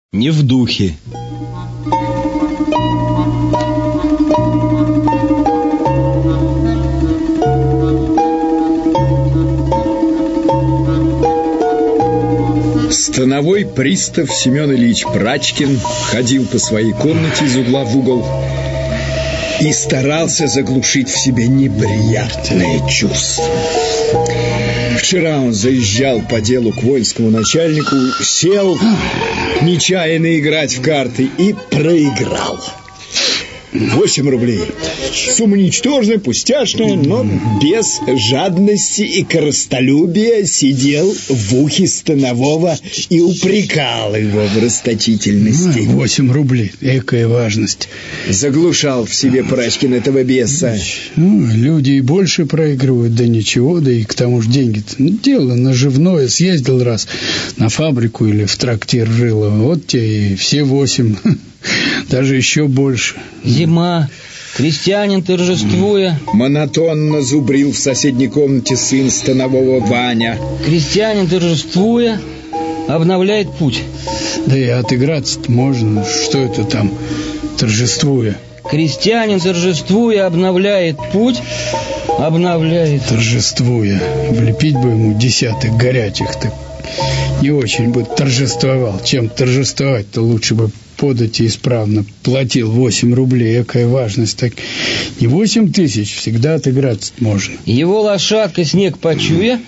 Не в духе. Становой пристав Семен Ильич Прачкин ходил по своей комнате из угла в угол и старался заглушить в себе неприятные чувства. Вчера он заезжал по делу к воинскому начальнику, сел нечаянно играть в карты и проиграл. 8 рублей. Сумма ничтожная, пустяшная, но без жадности и корыстолюбия сидел в ухе Станового и упрекал его в расточительности. 8 рублей, экая важность. Заглушал в себе Прачкин этого беса. Люди и больше проигрывают, да ничего, да и к тому же деньги-то. Дело наживное, съездил раз на фабрику или в трактир рыло, вот те и все 8. Даже еще больше. Зима. Крестьянин, торжествуя. Монотонно зубрил в соседней комнате сын Станового Ваня. Крестьянин, торжествуя, обновляет путь. Да и отыграться-то можно. Что это там, торжествуя? Крестьянин, торжествуя, обновляет путь. Обновляет. Торжествуя. Влепить бы ему десяток горячих-то. Не очень бы торжествовал. Чем торжествовать-то лучше бы подать и исправно платил 8 рублей. Какая важность. Так не 8 тысяч, всегда отыграться можно. Его лошадка, снег почуя,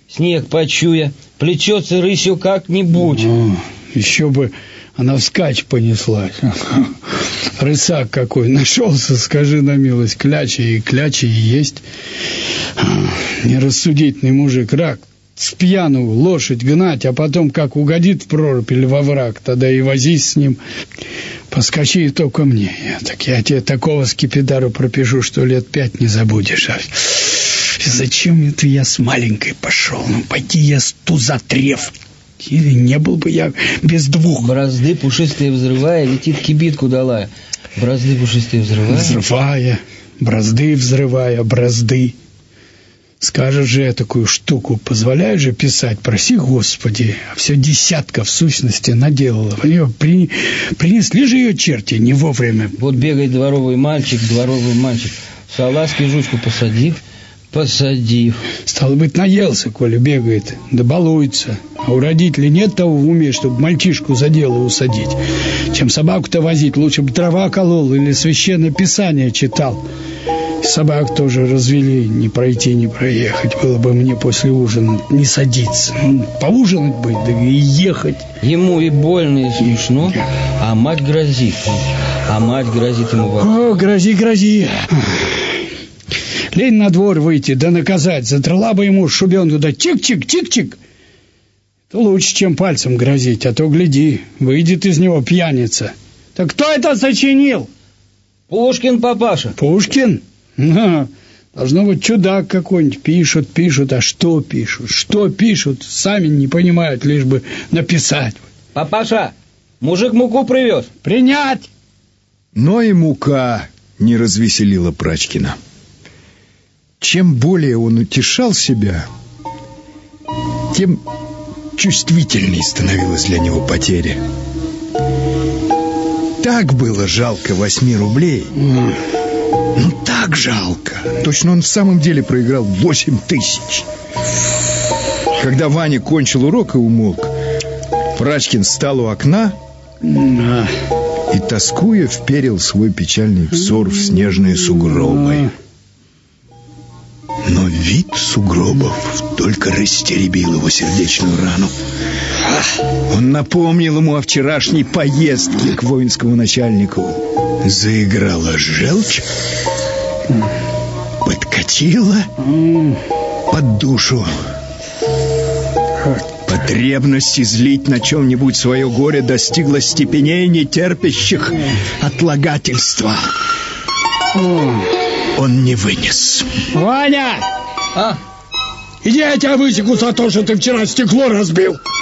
плечется рысью как-нибудь. Еще бы она вскачь понеслась. Рысак какой нашелся, скажи на милость. Кляча и есть. Нерассудительный мужик, рак. Спьяну лошадь гнать, а потом как угодит в прорубь или во враг, тогда и возись с ним. Поскочи только мне. Я тебе такого скипидару пропишу, что лет 5 не забудешь. Зачем это я с маленькой пошел? Пойди я с туза треф. Или не был бы я без 2. Бразды пушистые взрывая, летит кибитку долая. Бразды пушистые взрывая. Бразды. Скажешь же такую штуку, позволяешь же писать, проси Господи, а все десятка в сущности наделала. Принесли же ее черти не вовремя. Вот бегает дворовый мальчик, салазки жучку посадив. Стало быть, наелся, коли бегает, да балуется. А у родителей нет того в уме, чтобы мальчишку за дело усадить. Чем собаку-то возить, лучше бы дрова колол или священное писание читал. Собак тоже развели, не пройти, не проехать. Было бы мне после ужина не садиться. Поужинать бы, да и ехать. Ему и больно, и смешно, а мать грозит. Ему. Грози. Лень на двор выйти, да наказать. Задрала бы ему шубенку, да чик-чик. Это лучше, чем пальцем грозить, а то, гляди, выйдет из него пьяница. Так кто это сочинил? Пушкин, папаша. Пушкин? Должно быть чудак какой-нибудь. Пишут, а что пишут? Сами не понимают, лишь бы написать. Папаша, мужик муку привез. Принять! Но и мука не развеселила Прачкина. Чем более он утешал себя, тем чувствительней становилась для него потеря. Так было жалко 8 рублей. Так жалко. Точно он в самом деле проиграл 8 тысяч. Когда Ваня кончил урок и умолк, Прачкин встал у окна и, тоскуя, вперил свой печальный взор в снежные сугробы. Но вид сугробов только растеребил его сердечную рану. Он напомнил ему о вчерашней поездке к воинскому начальнику. Заиграла желчь, подкатила под душу. Потребность излить на чем-нибудь свое горе достигла степеней, не терпящих отлагательства. Он не вынес. Ваня! Иди, я тебя высеку за то, что ты вчера стекло разбил.